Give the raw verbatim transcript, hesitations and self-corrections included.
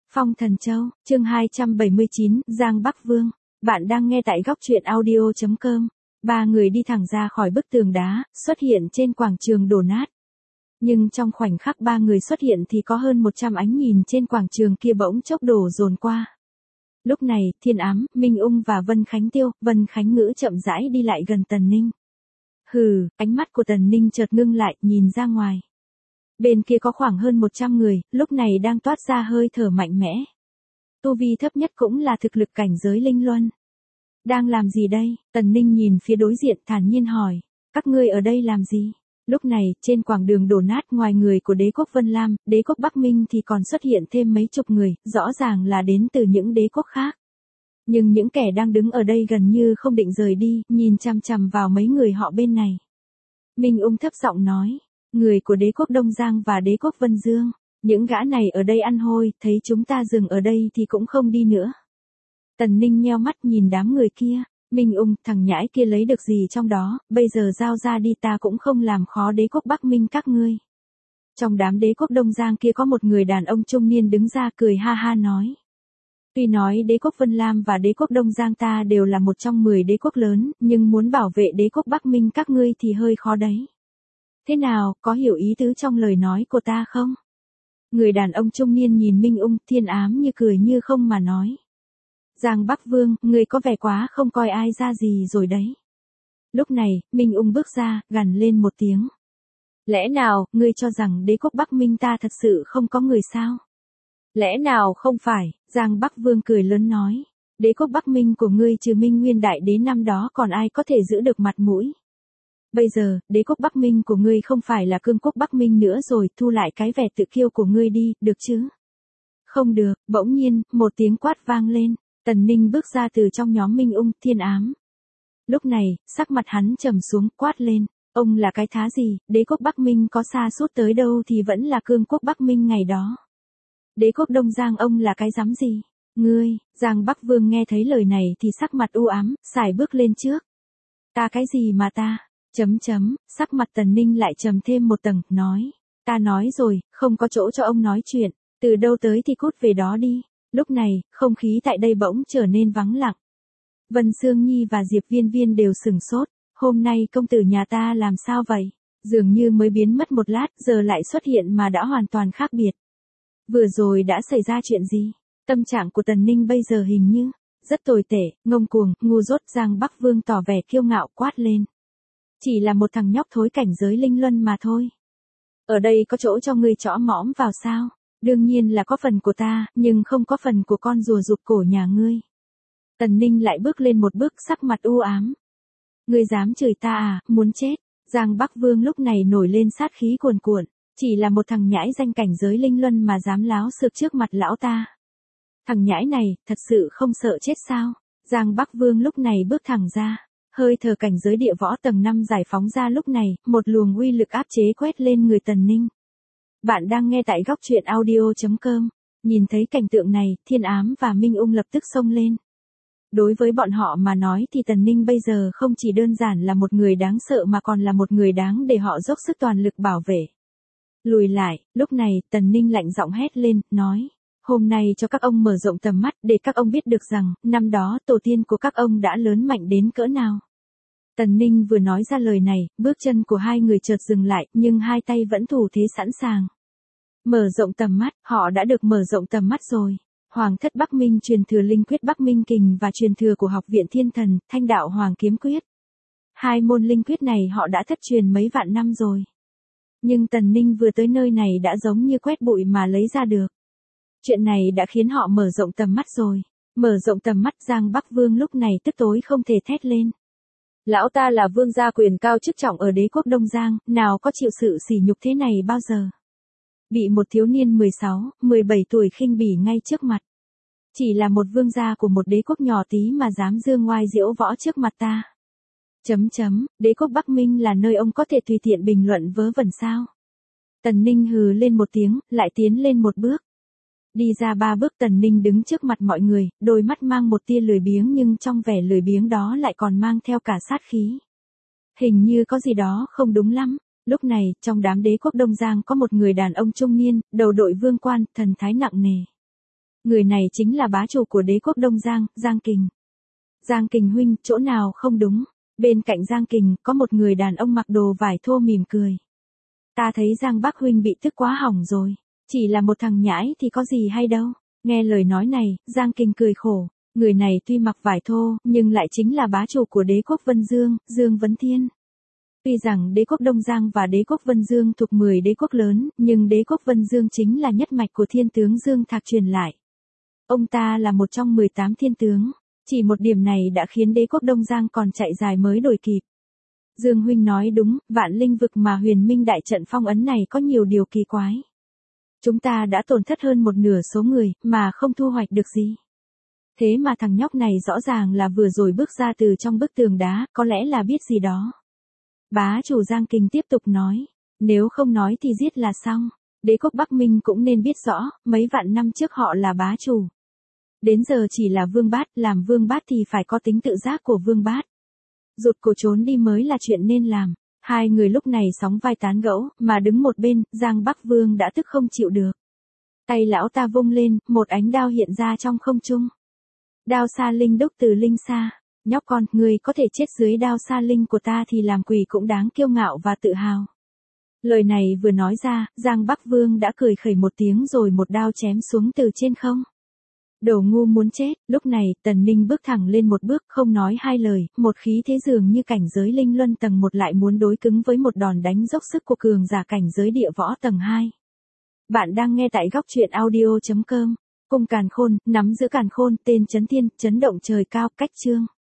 Phong Thần Châu, chương hai trăm bảy mươi chín, Giang Bắc Vương. Bạn đang nghe tại góc truyện audio chấm com. Ba người đi thẳng ra khỏi bức tường đá, xuất hiện trên quảng trường đổ nát. Nhưng trong khoảnh khắc ba người xuất hiện thì có hơn một trăm ánh nhìn trên quảng trường kia bỗng chốc đổ dồn qua. Lúc này, Thiên Ám, Minh Ung và Vân Khánh Tiêu, Vân Khánh Ngữ chậm rãi đi lại gần Tần Ninh. Hừ, ánh mắt của Tần Ninh chợt ngưng lại, nhìn ra ngoài. Bên kia có khoảng hơn một trăm người, lúc này đang toát ra hơi thở mạnh mẽ. Tu vi thấp nhất cũng là thực lực cảnh giới linh luân. Đang làm gì đây? Tần Ninh nhìn phía đối diện thản nhiên hỏi. Các ngươi ở đây làm gì? Lúc này, trên quảng đường đổ nát ngoài người của đế quốc Vân Lam, đế quốc Bắc Minh thì còn xuất hiện thêm mấy chục người, rõ ràng là đến từ những đế quốc khác. Nhưng những kẻ đang đứng ở đây gần như không định rời đi, nhìn chằm chằm vào mấy người họ bên này. Minh Ung thấp giọng nói. Người của đế quốc Đông Giang và đế quốc Vân Dương, những gã này ở đây ăn hôi, thấy chúng ta dừng ở đây thì cũng không đi nữa. Tần Ninh nheo mắt nhìn đám người kia, Minh Ung, thằng nhãi kia lấy được gì trong đó, bây giờ giao ra đi, ta cũng không làm khó đế quốc Bắc Minh các ngươi. Trong đám đế quốc Đông Giang kia có một người đàn ông trung niên đứng ra cười ha ha nói. Tuy nói đế quốc Vân Lam và đế quốc Đông Giang ta đều là một trong mười đế quốc lớn, nhưng muốn bảo vệ đế quốc Bắc Minh các ngươi thì hơi khó đấy. Thế nào, có hiểu ý tứ trong lời nói của ta không? Người đàn ông trung niên nhìn Minh Ung, Thiên Ám như cười như không mà nói. Giang Bắc Vương, người có vẻ quá không coi ai ra gì rồi đấy. Lúc này, Minh Ung bước ra, gằn lên một tiếng. Lẽ nào, ngươi cho rằng đế quốc Bắc Minh ta thật sự không có người sao? Lẽ nào không phải, Giang Bắc Vương cười lớn nói. Đế quốc Bắc Minh của ngươi trừ Minh Nguyên Đại Đế năm đó còn ai có thể giữ được mặt mũi? Bây giờ, đế quốc Bắc Minh của ngươi không phải là cương quốc Bắc Minh nữa rồi, thu lại cái vẻ tự kiêu của ngươi đi, được chứ? Không được, bỗng nhiên, một tiếng quát vang lên, Tần Ninh bước ra từ trong nhóm Minh Ung, Thiên Ám. Lúc này, sắc mặt hắn trầm xuống, quát lên, ông là cái thá gì, đế quốc Bắc Minh có xa suốt tới đâu thì vẫn là cương quốc Bắc Minh ngày đó. Đế quốc Đông Giang ông là cái dám gì? Ngươi, Giang Bắc Vương nghe thấy lời này thì sắc mặt u ám, sải bước lên trước. Ta cái gì mà ta? Chấm chấm, sắc mặt Tần Ninh lại trầm thêm một tầng, nói. Ta nói rồi, không có chỗ cho ông nói chuyện, từ đâu tới thì cút về đó đi. Lúc này, không khí tại đây bỗng trở nên vắng lặng. Vân Sương Nhi và Diệp Viên Viên đều sửng sốt, hôm nay công tử nhà ta làm sao vậy? Dường như mới biến mất một lát, giờ lại xuất hiện mà đã hoàn toàn khác biệt. Vừa rồi đã xảy ra chuyện gì? Tâm trạng của Tần Ninh bây giờ hình như rất tồi tệ, ngông cuồng, ngu dốt. Giang Bắc Vương tỏ vẻ kiêu ngạo quát lên. Chỉ là một thằng nhóc thối cảnh giới linh luân mà thôi. Ở đây có chỗ cho ngươi chõ mõm vào sao? Đương nhiên là có phần của ta, nhưng không có phần của con rùa rụt cổ nhà ngươi. Tần Ninh lại bước lên một bước, sắc mặt u ám. Ngươi dám chửi ta à, muốn chết. Giang Bắc Vương lúc này nổi lên sát khí cuồn cuộn, chỉ là một thằng nhãi danh cảnh giới linh luân mà dám láo xược trước mặt lão ta. Thằng nhãi này, thật sự không sợ chết sao? Giang Bắc Vương lúc này bước thẳng ra. Hơi thở cảnh giới địa võ tầng năm giải phóng ra lúc này, một luồng uy lực áp chế quét lên người Tần Ninh. Bạn đang nghe tại góc truyện audio chấm com. Nhìn thấy cảnh tượng này, Thiên Ám và Minh Ung lập tức xông lên. Đối với bọn họ mà nói thì Tần Ninh bây giờ không chỉ đơn giản là một người đáng sợ mà còn là một người đáng để họ dốc sức toàn lực bảo vệ. Lùi lại, lúc này, Tần Ninh lạnh giọng hét lên, nói. Hôm nay cho các ông mở rộng tầm mắt để các ông biết được rằng, năm đó tổ tiên của các ông đã lớn mạnh đến cỡ nào. Tần Ninh vừa nói ra lời này, bước chân của hai người chợt dừng lại, nhưng hai tay vẫn thủ thế sẵn sàng. Mở rộng tầm mắt, họ đã được mở rộng tầm mắt rồi. Hoàng thất Bắc Minh truyền thừa linh quyết Bắc Minh Kình và truyền thừa của Học viện Thiên Thần, Thanh đạo Hoàng Kiếm Quyết. Hai môn linh quyết này họ đã thất truyền mấy vạn năm rồi. Nhưng Tần Ninh vừa tới nơi này đã giống như quét bụi mà lấy ra được. Chuyện này đã khiến họ mở rộng tầm mắt rồi. Mở rộng tầm mắt, Giang Bắc Vương lúc này tức tối không thể thét lên. Lão ta là vương gia quyền cao chức trọng ở đế quốc Đông Giang, nào có chịu sự sỉ nhục thế này bao giờ. Bị một thiếu niên mười sáu, mười bảy tuổi khinh bỉ ngay trước mặt. Chỉ là một vương gia của một đế quốc nhỏ tí mà dám dương ngoai diễu võ trước mặt ta. Chấm chấm, đế quốc Bắc Minh là nơi ông có thể tùy tiện bình luận vớ vẩn sao. Tần Ninh hừ lên một tiếng, lại tiến lên một bước. Đi ra ba bước Tần Ninh đứng trước mặt mọi người, đôi mắt mang một tia lười biếng nhưng trong vẻ lười biếng đó lại còn mang theo cả sát khí. Hình như có gì đó không đúng lắm. Lúc này, trong đám đế quốc Đông Giang có một người đàn ông trung niên, đầu đội vương quan, thần thái nặng nề. Người này chính là bá chủ của đế quốc Đông Giang, Giang Kình. Giang Kình huynh, chỗ nào không đúng? Bên cạnh Giang Kình, có một người đàn ông mặc đồ vải thô mỉm cười. Ta thấy Giang Bắc huynh bị tức quá hỏng rồi. Chỉ là một thằng nhãi thì có gì hay đâu. Nghe lời nói này, Giang Kình cười khổ. Người này tuy mặc vải thô, nhưng lại chính là bá chủ của đế quốc Vân Dương, Dương Vấn Thiên. Tuy rằng đế quốc Đông Giang và đế quốc Vân Dương thuộc mười đế quốc lớn, nhưng đế quốc Vân Dương chính là nhất mạch của thiên tướng Dương Thạc truyền lại. Ông ta là một trong mười tám thiên tướng. Chỉ một điểm này đã khiến đế quốc Đông Giang còn chạy dài mới đuổi kịp. Dương huynh nói đúng, vạn linh vực mà huyền minh đại trận phong ấn này có nhiều điều kỳ quái. Chúng ta đã tổn thất hơn một nửa số người, mà không thu hoạch được gì. Thế mà thằng nhóc này rõ ràng là vừa rồi bước ra từ trong bức tường đá, có lẽ là biết gì đó. Bá chủ Giang Kình tiếp tục nói, nếu không nói thì giết là xong. Đế quốc Bắc Minh cũng nên biết rõ, mấy vạn năm trước họ là bá chủ. Đến giờ chỉ là vương bát, làm vương bát thì phải có tính tự giác của vương bát. Rụt cổ trốn đi mới là chuyện nên làm. Hai người lúc này sóng vai tán gẫu, mà đứng một bên, Giang Bắc Vương đã tức không chịu được. Tay lão ta vung lên, một ánh đao hiện ra trong không trung. Đao sa linh đúc từ linh sa. Nhóc con, người có thể chết dưới đao sa linh của ta thì làm quỷ cũng đáng kiêu ngạo và tự hào. Lời này vừa nói ra, Giang Bắc Vương đã cười khẩy một tiếng rồi một đao chém xuống từ trên không. Đồ ngu muốn chết, lúc này, Tần Ninh bước thẳng lên một bước, không nói hai lời, một khí thế dường như cảnh giới linh luân tầng một lại muốn đối cứng với một đòn đánh dốc sức của cường giả cảnh giới địa võ tầng hai. Bạn đang nghe tại góc truyện audio chấm com. Cung càn khôn, nắm giữ càn khôn, tên Chấn Thiên, chấn động trời cao, cách chương.